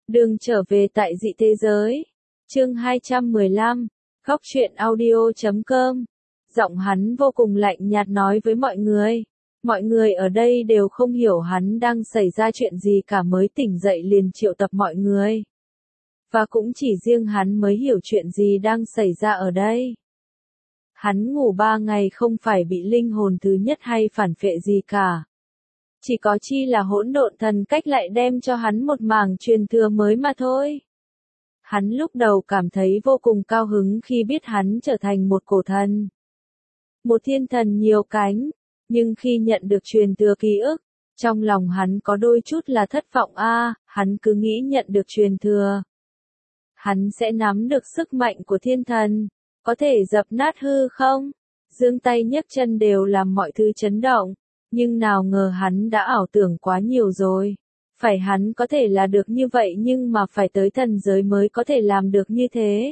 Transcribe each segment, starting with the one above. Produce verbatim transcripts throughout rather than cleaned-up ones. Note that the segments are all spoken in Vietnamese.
Đường trở về tại dị thế giới. Chương hai trăm mười lăm. Góc truyện audio chấm com. Giọng hắn vô cùng lạnh nhạt nói với mọi người. Mọi người ở đây đều không hiểu hắn đang xảy ra chuyện gì cả, mới tỉnh dậy liền triệu tập mọi người. Và cũng chỉ riêng hắn mới hiểu chuyện gì đang xảy ra ở đây. Hắn ngủ ba ngày không phải bị linh hồn thứ nhất hay phản phệ gì cả. Chỉ có chi là hỗn độn thần cách lại đem cho hắn một mảng truyền thừa mới mà thôi. Hắn lúc đầu cảm thấy vô cùng cao hứng khi biết hắn trở thành một cổ thần. Một thiên thần nhiều cánh, nhưng khi nhận được truyền thừa ký ức, trong lòng hắn có đôi chút là thất vọng a, à, hắn cứ nghĩ nhận được truyền thừa. Hắn sẽ nắm được sức mạnh của thiên thần, có thể dập nát hư không, giương tay nhấc chân đều làm mọi thứ chấn động. Nhưng nào ngờ hắn đã ảo tưởng quá nhiều rồi. Phải hắn có thể là được như vậy nhưng mà phải tới thần giới mới có thể làm được như thế.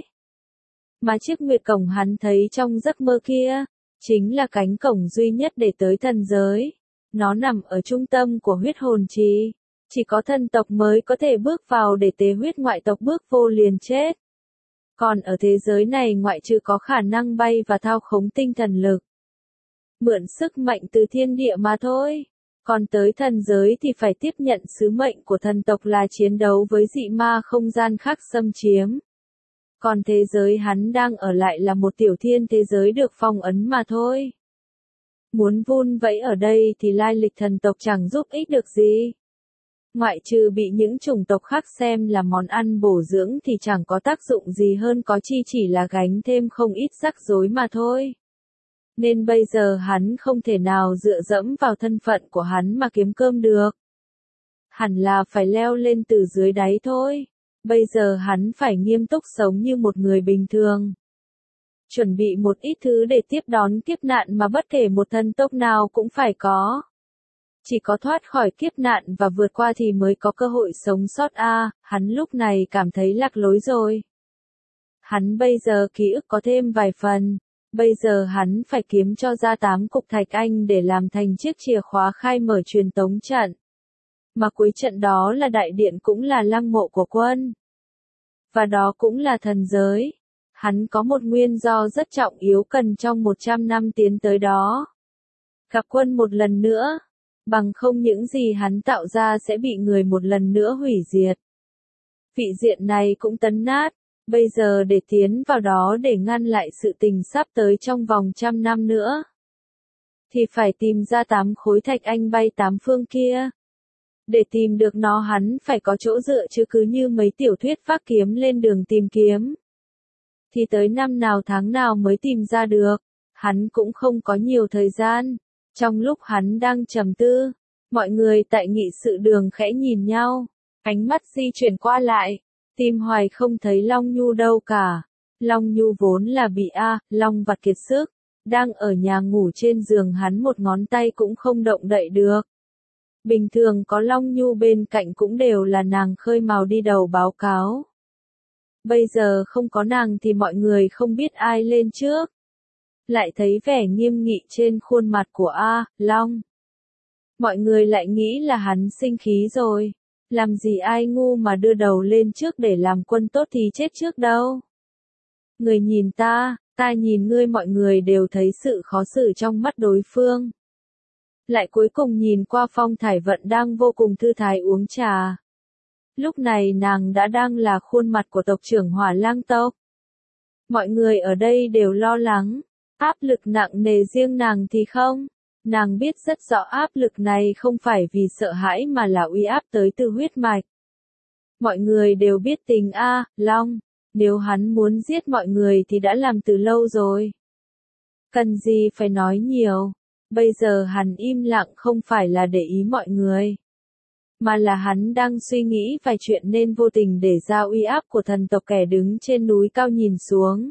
Mà chiếc nguyệt cổng hắn thấy trong giấc mơ kia, chính là cánh cổng duy nhất để tới thần giới. Nó nằm ở trung tâm của huyết hồn trì. Chỉ có thần tộc mới có thể bước vào để tế huyết, ngoại tộc bước vô liền chết. Còn ở thế giới này ngoại trừ có khả năng bay và thao khống tinh thần lực, mượn sức mạnh từ thiên địa mà thôi. Còn tới thần giới thì phải tiếp nhận sứ mệnh của thần tộc là chiến đấu với dị ma không gian khác xâm chiếm. Còn thế giới hắn đang ở lại là một tiểu thiên thế giới được phong ấn mà thôi. Muốn vun vẫy ở đây thì lai lịch thần tộc chẳng giúp ích được gì. Ngoại trừ bị những chủng tộc khác xem là món ăn bổ dưỡng thì chẳng có tác dụng gì hơn, có chi chỉ là gánh thêm không ít rắc rối mà thôi. Nên bây giờ hắn không thể nào dựa dẫm vào thân phận của hắn mà kiếm cơm được. Hẳn là phải leo lên từ dưới đáy thôi. Bây giờ hắn phải nghiêm túc sống như một người bình thường. Chuẩn bị một ít thứ để tiếp đón kiếp nạn mà bất kể một thần tộc nào cũng phải có. Chỉ có thoát khỏi kiếp nạn và vượt qua thì mới có cơ hội sống sót a, à, hắn lúc này cảm thấy lạc lối rồi. Hắn bây giờ ký ức có thêm vài phần. Bây giờ hắn phải kiếm cho ra tám cục thạch anh để làm thành chiếc chìa khóa khai mở truyền tống trận. Mà cuối trận đó là đại điện, cũng là lăng mộ của quân. Và đó cũng là thần giới. Hắn có một nguyên do rất trọng yếu cần trong một trăm năm tiến tới đó. Gặp quân một lần nữa. Bằng không những gì hắn tạo ra sẽ bị người một lần nữa hủy diệt. Vị diện này cũng tấn nát. Bây giờ để tiến vào đó để ngăn lại sự tình sắp tới trong vòng trăm năm nữa, thì phải tìm ra tám khối thạch anh bay tám phương kia. Để tìm được nó hắn phải có chỗ dựa, chứ cứ như mấy tiểu thuyết vác kiếm lên đường tìm kiếm. Thì tới năm nào tháng nào mới tìm ra được, hắn cũng không có nhiều thời gian. Trong lúc hắn đang trầm tư, mọi người tại nghị sự đường khẽ nhìn nhau, ánh mắt di chuyển qua lại. Tìm hoài không thấy Long Nhu đâu cả. Long Nhu vốn là bị A, Long vặt kiệt sức, đang ở nhà ngủ trên giường, hắn một ngón tay cũng không động đậy được. Bình thường có Long Nhu bên cạnh cũng đều là nàng khơi mào đi đầu báo cáo. Bây giờ không có nàng thì mọi người không biết ai lên trước. Lại thấy vẻ nghiêm nghị trên khuôn mặt của A, Long. Mọi người lại nghĩ là hắn sinh khí rồi. Làm gì ai ngu mà đưa đầu lên trước để làm quân tốt thì chết trước đâu. Người nhìn ta, ta nhìn ngươi, mọi người đều thấy sự khó xử trong mắt đối phương. Lại cuối cùng nhìn qua Phong Thải Vận đang vô cùng thư thái uống trà. Lúc này nàng đã đang là khuôn mặt của tộc trưởng Hỏa Lang tộc. Mọi người ở đây đều lo lắng, áp lực nặng nề, riêng nàng thì không. Nàng biết rất rõ áp lực này không phải vì sợ hãi mà là uy áp tới từ huyết mạch. Mọi người đều biết tình A, Long, nếu hắn muốn giết mọi người thì đã làm từ lâu rồi. Cần gì phải nói nhiều, bây giờ hắn im lặng không phải là để ý mọi người, mà là hắn đang suy nghĩ vài chuyện nên vô tình để ra uy áp của thần tộc kẻ đứng trên núi cao nhìn xuống.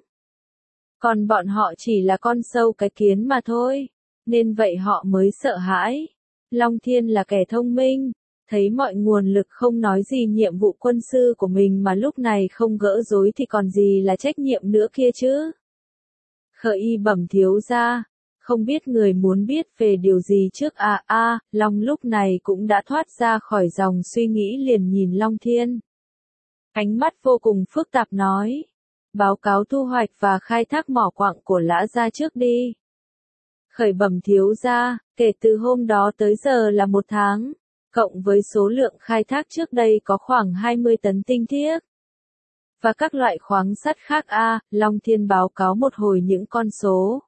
Còn bọn họ chỉ là con sâu cái kiến mà thôi. Nên vậy họ mới sợ hãi. Long Thiên là kẻ thông minh, thấy mọi nguồn lực không nói gì nhiệm vụ quân sư của mình mà lúc này không gỡ rối thì còn gì là trách nhiệm nữa kia chứ. Khởi y bẩm thiếu gia, không biết người muốn biết về điều gì trước à a, Long lúc này cũng đã thoát ra khỏi dòng suy nghĩ liền nhìn Long Thiên. Ánh mắt vô cùng phức tạp nói. Báo cáo thu hoạch và khai thác mỏ quặng của Lã gia trước đi. Khởi bẩm thiếu gia, kể từ hôm đó tới giờ là một tháng, cộng với số lượng khai thác trước đây có khoảng hai mươi tấn tinh thiếc. Và các loại khoáng sắt khác a, Long Thiên báo cáo một hồi những con số.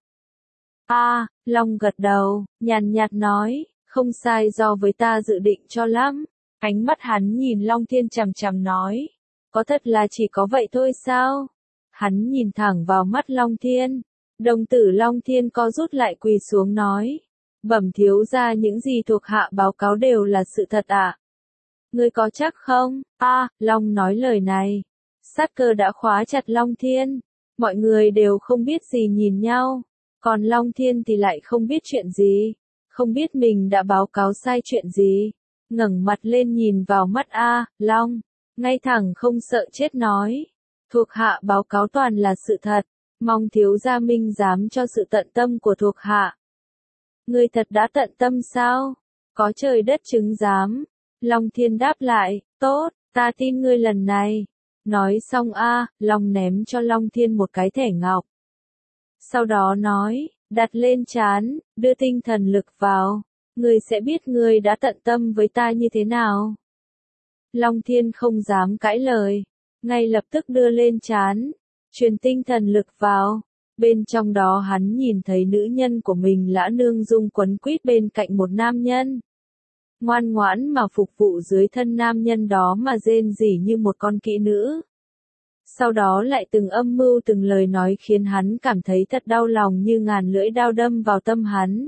A, Long gật đầu, nhàn nhạt nói, không sai do với ta dự định cho lắm. Ánh mắt hắn nhìn Long Thiên chằm chằm nói, có thật là chỉ có vậy thôi sao? Hắn nhìn thẳng vào mắt Long Thiên, đồng tử Long Thiên co rút lại quỳ xuống nói, bẩm thiếu gia những gì thuộc hạ báo cáo đều là sự thật ạ. À? Ngươi có chắc không? A, à, Long nói lời này. Sát cơ đã khóa chặt Long Thiên, mọi người đều không biết gì nhìn nhau, còn Long Thiên thì lại không biết chuyện gì, không biết mình đã báo cáo sai chuyện gì, ngẩng mặt lên nhìn vào mắt A, Long, ngay thẳng không sợ chết nói, thuộc hạ báo cáo toàn là sự thật, mong thiếu gia minh giám cho sự tận tâm của thuộc hạ. Ngươi thật đã tận tâm sao? Có trời đất chứng giám. Long Thiên đáp lại, tốt, ta tin ngươi lần này. Nói xong a, Long ném cho Long Thiên một cái thẻ ngọc. Sau đó nói, đặt lên trán, đưa tinh thần lực vào, ngươi sẽ biết ngươi đã tận tâm với ta như thế nào. Long Thiên không dám cãi lời, ngay lập tức đưa lên trán, truyền tinh thần lực vào. Bên trong đó hắn nhìn thấy nữ nhân của mình Lã Nương Dung quấn quýt bên cạnh một nam nhân. Ngoan ngoãn mà phục vụ dưới thân nam nhân đó mà rên rỉ như một con kỹ nữ. Sau đó lại từng âm mưu từng lời nói khiến hắn cảm thấy thật đau lòng như ngàn lưỡi đao đâm vào tâm hắn.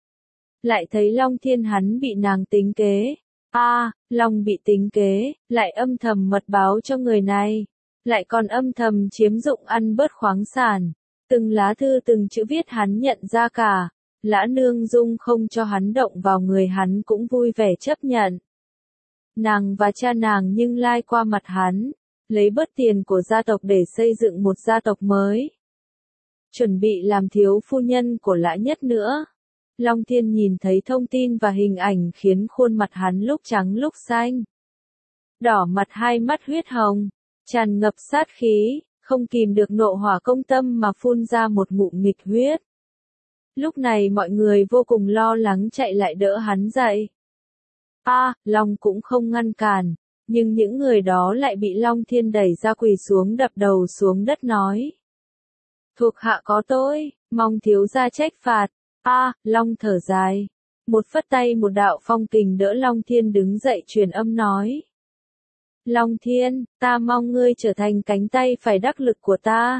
Lại thấy Long Thiên hắn bị nàng tính kế. A, à, Long bị tính kế, lại âm thầm mật báo cho người này. Lại còn âm thầm chiếm dụng ăn bớt khoáng sản. Từng lá thư từng chữ viết hắn nhận ra cả. Lã Nương Dung không cho hắn động vào người hắn cũng vui vẻ chấp nhận. Nàng và cha nàng nhưng lai qua mặt hắn, lấy bớt tiền của gia tộc để xây dựng một gia tộc mới. Chuẩn bị làm thiếu phu nhân của Lã Nhất nữa. Long Thiên nhìn thấy thông tin và hình ảnh khiến khuôn mặt hắn lúc trắng lúc xanh. Đỏ mặt hai mắt huyết hồng, tràn ngập sát khí, không kìm được nộ hỏa công tâm mà phun ra một ngụm nghịch huyết. Lúc này mọi người vô cùng lo lắng chạy lại đỡ hắn dậy. A, à, Long cũng không ngăn cản, nhưng những người đó lại bị Long Thiên đẩy ra quỳ xuống đập đầu xuống đất nói. Thuộc hạ có tôi, mong thiếu gia trách phạt. A, à, Long thở dài. Một phất tay một đạo phong kình đỡ Long Thiên đứng dậy truyền âm nói. Long Thiên, ta mong ngươi trở thành cánh tay phải đắc lực của ta.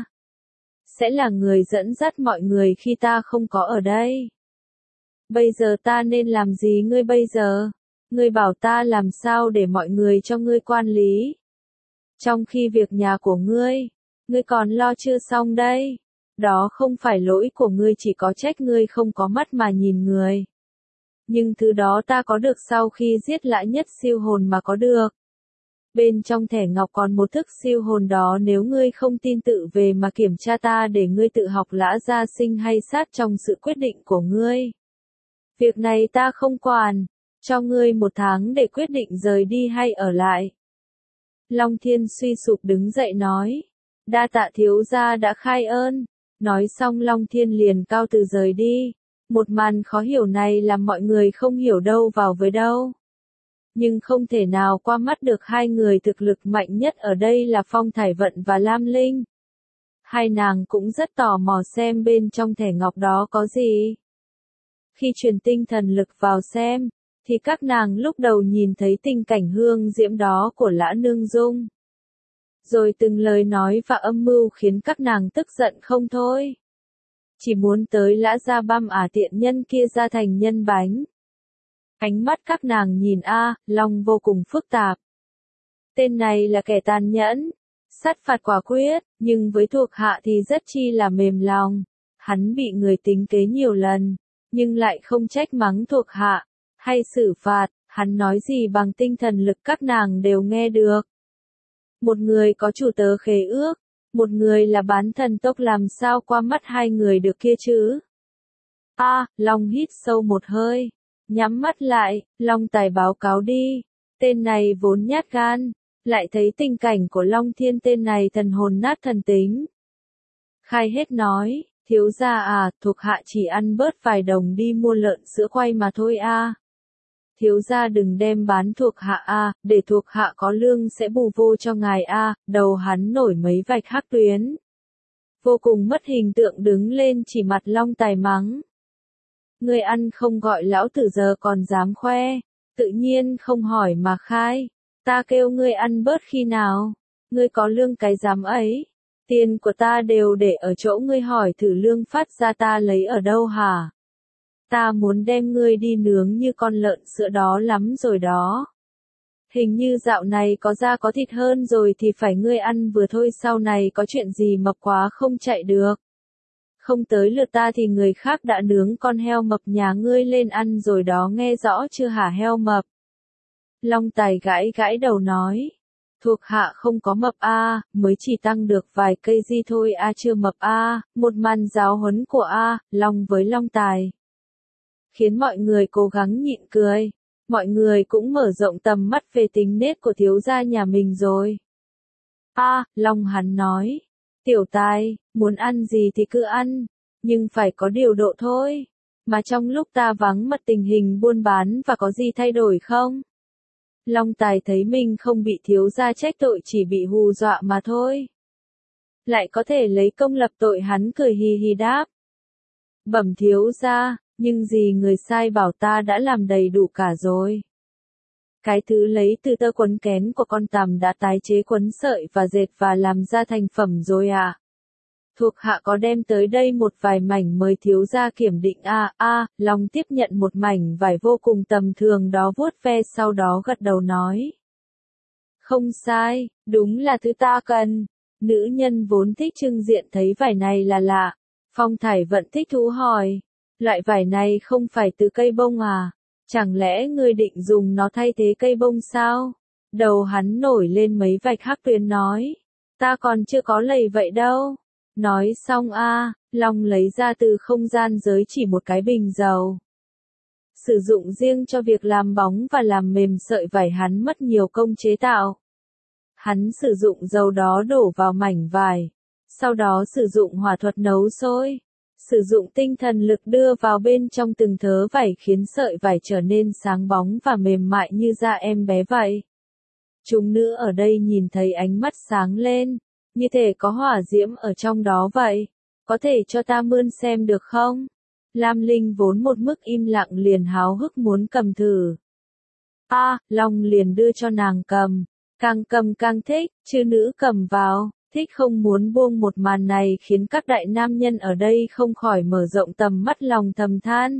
Sẽ là người dẫn dắt mọi người khi ta không có ở đây. Bây giờ ta nên làm gì ngươi bây giờ? Ngươi bảo ta làm sao để mọi người cho ngươi quản lý. Trong khi việc nhà của ngươi, ngươi còn lo chưa xong đây. Đó không phải lỗi của ngươi, chỉ có trách ngươi không có mắt mà nhìn người. Nhưng thứ đó ta có được sau khi giết Lã Nhất siêu hồn mà có được. Bên trong thẻ ngọc còn một thức siêu hồn đó, nếu ngươi không tin tự về mà kiểm tra ta để ngươi tự học Lã gia sinh hay sát trong sự quyết định của ngươi. Việc này ta không quản, cho ngươi một tháng để quyết định rời đi hay ở lại. Long Thiên suy sụp đứng dậy nói, đa tạ thiếu gia đã khai ơn. Nói xong Long Thiên liền cao từ rời đi. Một màn khó hiểu này làm mọi người không hiểu đâu vào với đâu. Nhưng không thể nào qua mắt được hai người thực lực mạnh nhất ở đây là Phong Thải Vận và Lam Linh. Hai nàng cũng rất tò mò xem bên trong thẻ ngọc đó có gì. Khi truyền tinh thần lực vào xem, thì các nàng lúc đầu nhìn thấy tình cảnh hương diễm đó của Lã Nương Dung. Rồi từng lời nói và âm mưu khiến các nàng tức giận không thôi. Chỉ muốn tới Lã gia băm ả tiện nhân kia ra thành nhân bánh. Ánh mắt các nàng nhìn A, Long vô cùng phức tạp. Tên này là kẻ tàn nhẫn, sát phạt quả quyết, nhưng với thuộc hạ thì rất chi là mềm lòng. Hắn bị người tính kế nhiều lần, nhưng lại không trách mắng thuộc hạ, hay xử phạt, hắn nói gì bằng tinh thần lực các nàng đều nghe được. Một người có chủ tớ khế ước, một người là bán thần tốc, làm sao qua mắt hai người được kia chứ? A, à, Long hít sâu một hơi, nhắm mắt lại, Long tài báo cáo đi. Tên này vốn nhát gan, lại thấy tình cảnh của Long Thiên tên này thần hồn nát thần tính. Khai hết nói, thiếu gia à, thuộc hạ chỉ ăn bớt vài đồng đi mua lợn sữa quay mà thôi a. Thiếu gia đừng đem bán thuộc hạ a, để thuộc hạ có lương sẽ bù vô cho ngài a. Đầu hắn nổi mấy vạch hắc tuyến. Vô cùng mất hình tượng đứng lên chỉ mặt Long Tài mắng. Ngươi ăn không gọi lão tử giờ còn dám khoe, tự nhiên không hỏi mà khai. Ta kêu ngươi ăn bớt khi nào, ngươi có lương cái dám ấy. Tiền của ta đều để ở chỗ ngươi hỏi thử lương phát ra ta lấy ở đâu hả? Ta muốn đem ngươi đi nướng như con lợn sữa đó lắm rồi đó. Hình như dạo này có da có thịt hơn rồi thì phải ngươi ăn vừa thôi, sau này có chuyện gì mập quá không chạy được. Không tới lượt ta thì người khác đã nướng con heo mập nhà ngươi lên ăn rồi đó, nghe rõ chưa hả heo mập? Long Tài gãi gãi đầu nói. Thuộc hạ không có mập a, mới chỉ tăng được vài cây di thôi a, chưa mập a. Một màn giáo huấn của a, Long với Long Tài khiến mọi người cố gắng nhịn cười. Mọi người cũng mở rộng tầm mắt về tính nết của thiếu gia nhà mình rồi. A, Long hắn nói, tiểu Tài, muốn ăn gì thì cứ ăn, nhưng phải có điều độ thôi. Mà trong lúc ta vắng mặt tình hình buôn bán và có gì thay đổi không? Long Tài thấy mình không bị thiếu gia trách tội, chỉ bị hù dọa mà thôi. Lại có thể lấy công lập tội, hắn cười hì hì đáp. Bẩm thiếu gia, nhưng gì người sai bảo ta đã làm đầy đủ cả rồi. Cái thứ lấy từ tơ quấn kén của con tằm đã tái chế quấn sợi và dệt và làm ra thành phẩm rồi à? Thuộc hạ có đem tới đây một vài mảnh mời thiếu gia kiểm định a. A, Long tiếp nhận một mảnh vải vô cùng tầm thường đó vuốt ve, sau đó gật đầu nói. Không sai, đúng là thứ ta cần. Nữ nhân vốn thích trưng diện thấy vải này là lạ. Phong Thải Vận thích thú hỏi. Loại vải này không phải từ cây bông à? Chẳng lẽ ngươi định dùng nó thay thế cây bông sao? Đầu hắn nổi lên mấy vạch hắc tuyến nói. Ta còn chưa có lầy vậy đâu. Nói xong a, Long lấy ra từ không gian giới chỉ một cái bình dầu. Sử dụng riêng cho việc làm bóng và làm mềm sợi vải, hắn mất nhiều công chế tạo. Hắn sử dụng dầu đó đổ vào mảnh vải. Sau đó sử dụng hỏa thuật nấu sôi. Sử dụng tinh thần lực đưa vào bên trong từng thớ vải khiến sợi vải trở nên sáng bóng và mềm mại như da em bé vậy. Chúng nữ ở đây nhìn thấy ánh mắt sáng lên, như thể có hỏa diễm ở trong đó vậy. Có thể cho ta mươn xem được không? Lam Linh vốn một mức im lặng liền háo hức muốn cầm thử. A, Long liền đưa cho nàng cầm. Càng cầm càng thích, chư nữ cầm vào. Thích không muốn buông. Một màn này khiến các đại nam nhân ở đây không khỏi mở rộng tầm mắt, lòng thầm than.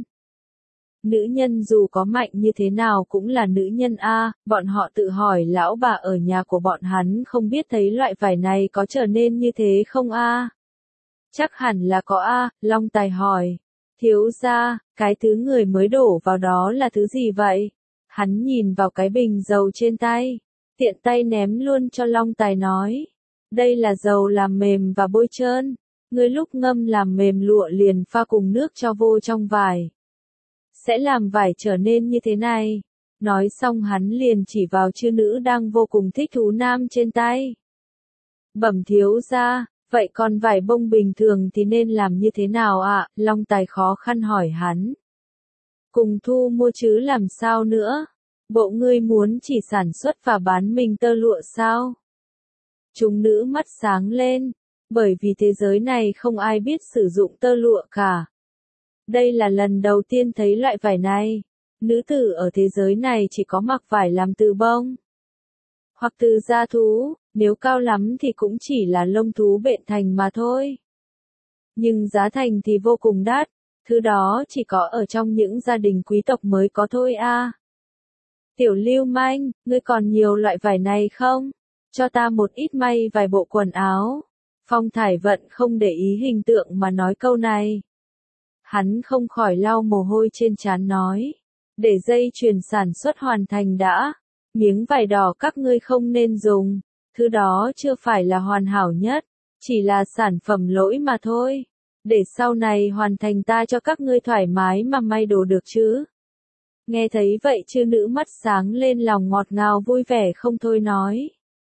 Nữ nhân dù có mạnh như thế nào cũng là nữ nhân a, bọn họ tự hỏi lão bà ở nhà của bọn hắn không biết thấy loại vải này có trở nên như thế không a? Chắc hẳn là có a, Long Tài hỏi. Thiếu gia, cái thứ người mới đổ vào đó là thứ gì vậy? Hắn nhìn vào cái bình dầu trên tay, tiện tay ném luôn cho Long Tài nói. Đây là dầu làm mềm và bôi trơn. Ngươi lúc ngâm làm mềm lụa liền pha cùng nước cho vô trong vải. Sẽ làm vải trở nên như thế này. Nói xong hắn liền chỉ vào chư nữ đang vô cùng thích thú nam trên tay. Bẩm thiếu gia, vậy còn vải bông bình thường thì nên làm như thế nào ạ? À? Long Tài khó khăn hỏi hắn. Cùng thu mua chứ làm sao nữa? Bộ ngươi muốn chỉ sản xuất và bán mình tơ lụa sao? Chúng nữ mắt sáng lên, bởi vì thế giới này không ai biết sử dụng tơ lụa cả. Đây là lần đầu tiên thấy loại vải này. Nữ tử ở thế giới này chỉ có mặc vải làm từ bông, hoặc từ da thú, nếu cao lắm thì cũng chỉ là lông thú bện thành mà thôi. Nhưng giá thành thì vô cùng đắt, thứ đó chỉ có ở trong những gia đình quý tộc mới có thôi a. À. Tiểu lưu manh, ngươi còn nhiều loại vải này không? Cho ta một ít may vài bộ quần áo. Phong Thải Vận không để ý hình tượng mà nói câu này. Hắn không khỏi lau mồ hôi trên trán nói. Để dây chuyền sản xuất hoàn thành đã. Miếng vải đỏ các ngươi không nên dùng. Thứ đó chưa phải là hoàn hảo nhất. Chỉ là sản phẩm lỗi mà thôi. Để sau này hoàn thành ta cho các ngươi thoải mái mà may đồ được chứ. Nghe thấy vậy chư nữ mắt sáng lên, lòng ngọt ngào vui vẻ không thôi nói.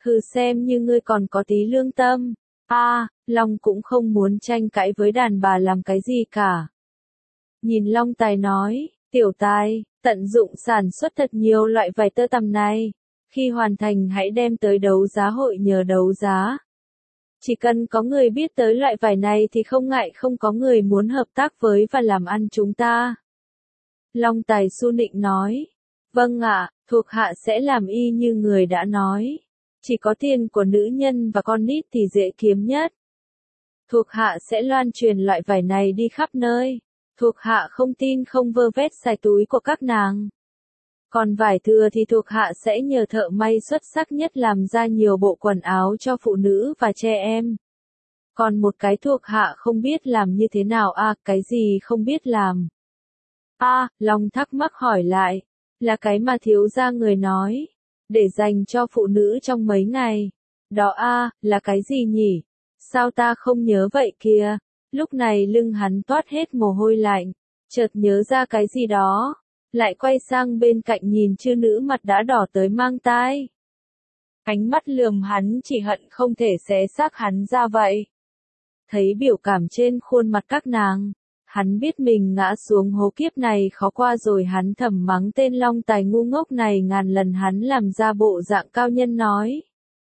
Hừ, xem như ngươi còn có tí lương tâm. A, à, Long cũng không muốn tranh cãi với đàn bà làm cái gì cả. Nhìn Long Tài nói, tiểu Tài, tận dụng sản xuất thật nhiều loại vải tơ tằm này. Khi hoàn thành hãy đem tới đấu giá hội nhờ đấu giá. Chỉ cần có người biết tới loại vải này thì không ngại không có người muốn hợp tác với và làm ăn chúng ta. Long Tài su nịnh nói, vâng ạ, thuộc hạ sẽ làm y như người đã nói. Chỉ có tiền của nữ nhân và con nít thì dễ kiếm nhất. Thuộc hạ sẽ loan truyền loại vải này đi khắp nơi. Thuộc hạ không tin không vơ vét xài túi của các nàng. Còn vải thừa thì thuộc hạ sẽ nhờ thợ may xuất sắc nhất làm ra nhiều bộ quần áo cho phụ nữ và trẻ em. Còn một cái thuộc hạ không biết làm như thế nào à, cái gì không biết làm? A, à, Long thắc mắc hỏi lại, là cái mà thiếu gia người nói, để dành cho phụ nữ trong mấy ngày. Đó a, à, là cái gì nhỉ? Sao ta không nhớ vậy kìa? Lúc này lưng hắn toát hết mồ hôi lạnh, chợt nhớ ra cái gì đó. Lại quay sang bên cạnh nhìn chư nữ mặt đã đỏ tới mang tai. Ánh mắt lườm hắn chỉ hận không thể xé xác hắn ra vậy. Thấy biểu cảm trên khuôn mặt các nàng, hắn biết mình ngã xuống hố kiếp này khó qua rồi, hắn thầm mắng tên Long Tài ngu ngốc này ngàn lần, hắn làm ra bộ dạng cao nhân nói.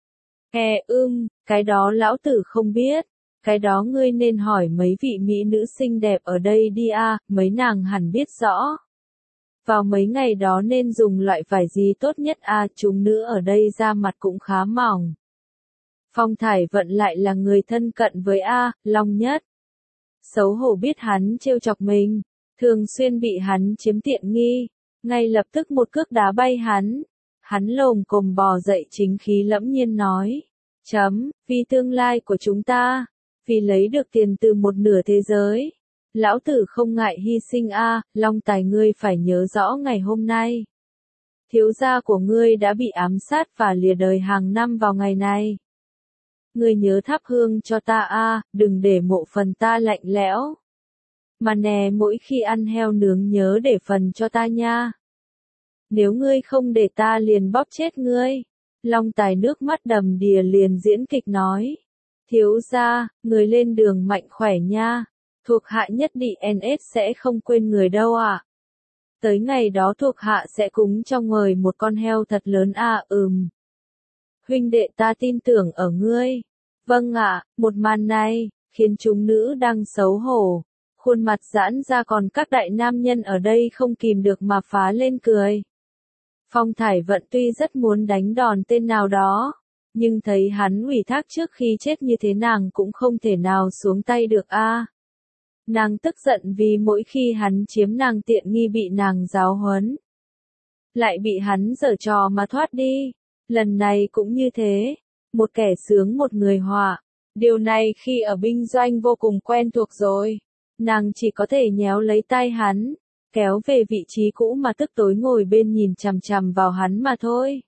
E ưm, cái đó lão tử không biết, cái đó ngươi nên hỏi mấy vị mỹ nữ xinh đẹp ở đây đi a, à, mấy nàng hẳn biết rõ. Vào mấy ngày đó nên dùng loại vải gì tốt nhất a, à, chúng nữ ở đây da mặt cũng khá mỏng. Phong Thải Vận lại là người thân cận với A, Long nhất. Xấu hổ biết hắn trêu chọc mình, thường xuyên bị hắn chiếm tiện nghi, ngay lập tức một cước đá bay hắn. Hắn lồm cồm bò dậy chính khí lẫm nhiên nói, chấm, vì tương lai của chúng ta, vì lấy được tiền từ một nửa thế giới. Lão tử không ngại hy sinh a, à, Long Tài ngươi phải nhớ rõ ngày hôm nay. Thiếu gia của ngươi đã bị ám sát và lìa đời hàng năm vào ngày này. Ngươi nhớ thắp hương cho ta a, à, đừng để mộ phần ta lạnh lẽo. Mà nè, mỗi khi ăn heo nướng nhớ để phần cho ta nha. Nếu ngươi không để ta liền bóp chết ngươi. Long Tài nước mắt đầm đìa liền diễn kịch nói. Thiếu gia, người lên đường mạnh khỏe nha. Thuộc hạ nhất định en ét sẽ không quên người đâu ạ. À. Tới ngày đó thuộc hạ sẽ cúng trong ngời một con heo thật lớn a, à, ừm. Huynh đệ ta tin tưởng ở ngươi. Vâng ạ, à, một màn này, khiến chúng nữ đang xấu hổ. Khuôn mặt giãn ra, còn các đại nam nhân ở đây không kìm được mà phá lên cười. Phong Thải Vận tuy rất muốn đánh đòn tên nào đó, nhưng thấy hắn ủy thác trước khi chết như thế nàng cũng không thể nào xuống tay được a. À. Nàng tức giận vì mỗi khi hắn chiếm nàng tiện nghi bị nàng giáo huấn. Lại bị hắn giở trò mà thoát đi. Lần này cũng như thế. Một kẻ sướng một người họa. Điều này khi ở binh doanh vô cùng quen thuộc rồi. Nàng chỉ có thể nhéo lấy tay hắn, kéo về vị trí cũ mà tức tối ngồi bên nhìn chằm chằm vào hắn mà thôi.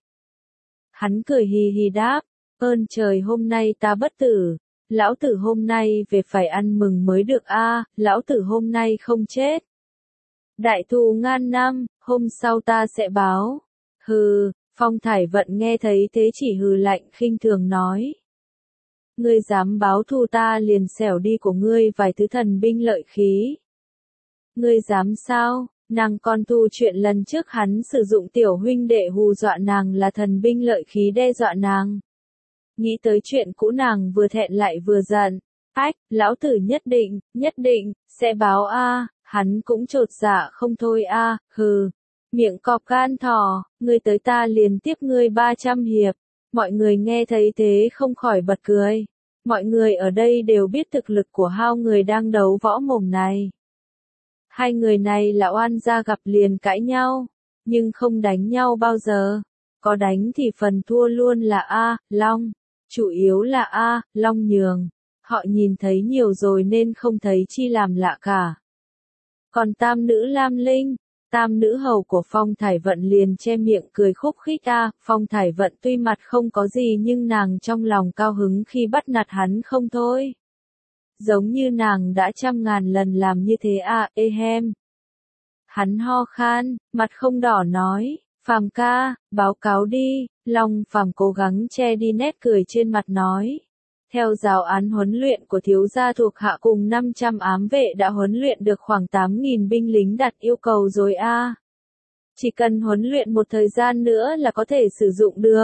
Hắn cười hì hì đáp, ơn trời hôm nay ta bất tử. Lão tử hôm nay về phải ăn mừng mới được a, à, lão tử hôm nay không chết. Đại thù ngàn năm, hôm sau ta sẽ báo. Hừ, Phong Thải Vận nghe thấy thế chỉ hừ lạnh khinh thường nói. Ngươi dám báo thù ta liền xẻo đi của ngươi vài thứ thần binh lợi khí. Ngươi dám sao? Nàng còn thu chuyện lần trước hắn sử dụng tiểu huynh đệ hù dọa nàng là thần binh lợi khí đe dọa nàng. Nghĩ tới chuyện cũ nàng vừa thẹn lại vừa giận. Ách, lão tử nhất định, nhất định, sẽ báo a, à, hắn cũng chột dạ không thôi a, à, hừ. Miệng cọp gan thỏ, ngươi tới ta liền tiếp ngươi ba trăm hiệp. Mọi người nghe thấy thế không khỏi bật cười. Mọi người ở đây đều biết thực lực của hai người đang đấu võ mồm này. Hai người này là oan gia gặp liền cãi nhau, nhưng không đánh nhau bao giờ. Có đánh thì phần thua luôn là A, Long. Chủ yếu là A, Long nhường. Họ nhìn thấy nhiều rồi nên không thấy chi làm lạ cả. Còn tam nữ Lam Linh, tam nữ hầu của Phong Thải Vận liền che miệng cười khúc khích a. Phong Thải Vận tuy mặt không có gì nhưng nàng trong lòng cao hứng khi bắt nạt hắn không thôi. Giống như nàng đã trăm ngàn lần làm như thế a, ê hem. Hắn ho khan, mặt không đỏ nói, Phàm ca, báo cáo đi, Long Phàm cố gắng che đi nét cười trên mặt nói. Theo giáo án huấn luyện của thiếu gia thuộc hạ cùng năm trăm ám vệ đã huấn luyện được khoảng tám nghìn binh lính đạt yêu cầu rồi a. Chỉ cần huấn luyện một thời gian nữa là có thể sử dụng được.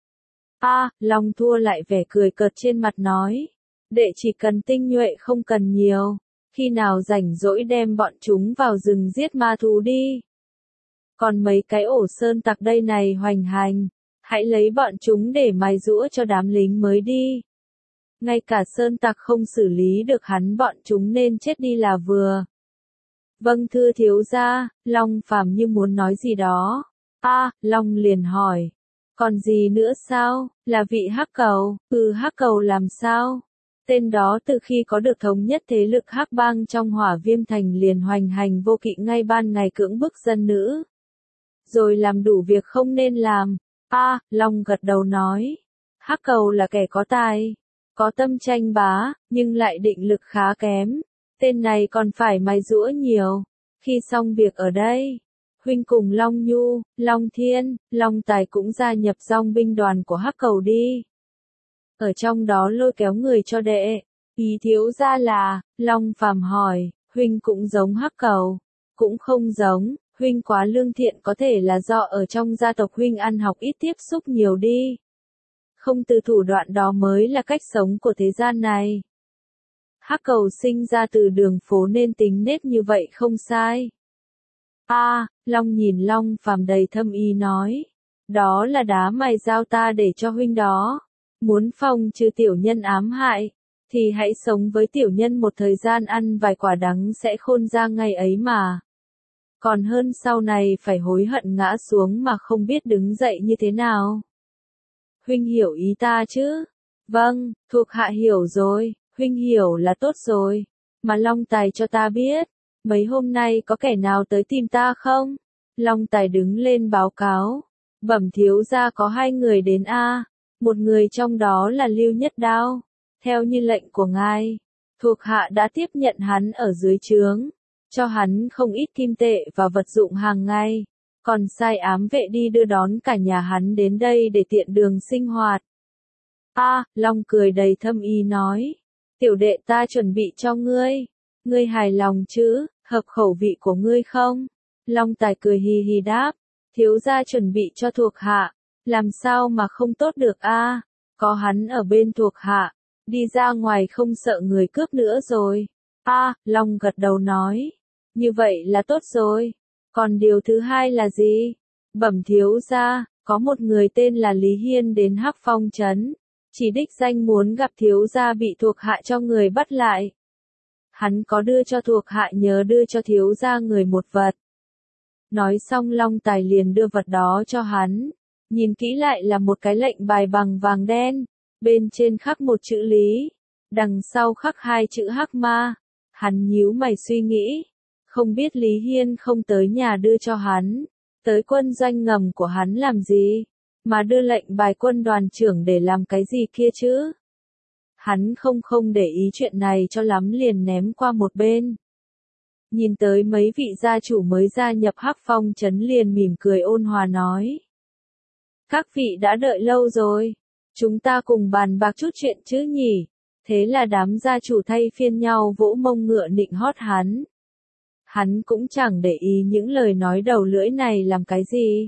A, Long thua lại vẻ cười cợt trên mặt nói. Đệ chỉ cần tinh nhuệ không cần nhiều. Khi nào rảnh rỗi đem bọn chúng vào rừng giết ma thú đi. Còn mấy cái ổ sơn tặc đây này hoành hành. Hãy lấy bọn chúng để mài giũa cho đám lính mới đi. Ngay cả sơn tặc không xử lý được hắn bọn chúng nên chết đi là vừa. Vâng thưa thiếu gia, Long Phàm như muốn nói gì đó. A, Long liền hỏi. Còn gì nữa sao, là vị hắc cầu, ừ hắc cầu làm sao? Tên đó từ khi có được thống nhất thế lực hắc bang trong Hỏa Viêm Thành liền hoành hành vô kỵ ngay ban ngày cưỡng bức dân nữ. Rồi làm đủ việc không nên làm. A, Long gật đầu nói. Hắc cầu là kẻ có tài, có tâm tranh bá, nhưng lại định lực khá kém. Tên này còn phải mài giũa nhiều. Khi xong việc ở đây, huynh cùng Long Nhu, Long Thiên, Long Tài cũng gia nhập dòng binh đoàn của hắc cầu đi. Ở trong đó lôi kéo người cho đệ. Ý thiếu gia là, Long Phàm hỏi, huynh cũng giống hắc cầu. Cũng không giống, huynh quá lương thiện có thể là do ở trong gia tộc huynh ăn học ít tiếp xúc nhiều đi. Không từ thủ đoạn đó mới là cách sống của thế gian này. Hắc cầu sinh ra từ đường phố nên tính nết như vậy không sai. A, Long nhìn Long Phàm đầy thâm ý nói. Đó là đá mài giao ta để cho huynh đó. Muốn phòng trừ tiểu nhân ám hại, thì hãy sống với tiểu nhân một thời gian ăn vài quả đắng sẽ khôn ra ngày ấy mà. Còn hơn sau này phải hối hận ngã xuống mà không biết đứng dậy như thế nào. Huynh hiểu ý ta chứ? Vâng, thuộc hạ hiểu rồi, huynh hiểu là tốt rồi. Mà Long Tài cho ta biết, mấy hôm nay có kẻ nào tới tìm ta không? Long Tài đứng lên báo cáo. Bẩm thiếu gia có hai người đến a. Một người trong đó là Lưu Nhất Đao. Theo như lệnh của ngài, thuộc hạ đã tiếp nhận hắn ở dưới trướng, cho hắn không ít kim tệ và vật dụng hàng ngày, còn sai ám vệ đi đưa đón cả nhà hắn đến đây để tiện đường sinh hoạt. A, Long cười đầy thâm ý nói, tiểu đệ ta chuẩn bị cho ngươi, ngươi hài lòng chứ, hợp khẩu vị của ngươi không? Long Tài cười hì hì đáp, thiếu gia chuẩn bị cho thuộc hạ. Làm sao mà không tốt được a? Có hắn ở bên thuộc hạ, đi ra ngoài không sợ người cướp nữa rồi. A, Long gật đầu nói, như vậy là tốt rồi. Còn điều thứ hai là gì? Bẩm thiếu gia, có một người tên là Lý Hiên đến Hắc Phong trấn, chỉ đích danh muốn gặp thiếu gia bị thuộc hạ cho người bắt lại. Hắn có đưa cho thuộc hạ nhớ đưa cho thiếu gia người một vật. Nói xong Long Tài liền đưa vật đó cho hắn. Nhìn kỹ lại là một cái lệnh bài bằng vàng đen, bên trên khắc một chữ Lý, đằng sau khắc hai chữ Hắc Ma. Hắn nhíu mày suy nghĩ, không biết Lý Hiên không tới nhà đưa cho hắn, tới quân doanh ngầm của hắn làm gì, mà đưa lệnh bài quân đoàn trưởng để làm cái gì kia chứ. Hắn không không để ý chuyện này cho lắm liền ném qua một bên. Nhìn tới mấy vị gia chủ mới gia nhập Hắc Phong trấn liền mỉm cười ôn hòa nói. Các vị đã đợi lâu rồi, chúng ta cùng bàn bạc chút chuyện chứ nhỉ. Thế là đám gia chủ thay phiên nhau vỗ mông ngựa nịnh hót hắn. Hắn cũng chẳng để ý những lời nói đầu lưỡi này làm cái gì.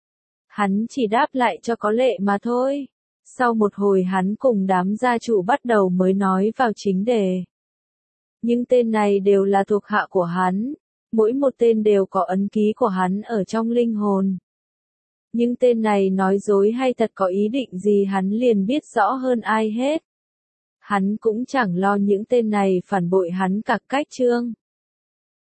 Hắn chỉ đáp lại cho có lệ mà thôi. Sau một hồi hắn cùng đám gia chủ bắt đầu mới nói vào chính đề. Những tên này đều là thuộc hạ của hắn, mỗi một tên đều có ấn ký của hắn ở trong linh hồn. Những tên này nói dối hay thật có ý định gì hắn liền biết rõ hơn ai hết. Hắn cũng chẳng lo những tên này phản bội hắn cả cách trương.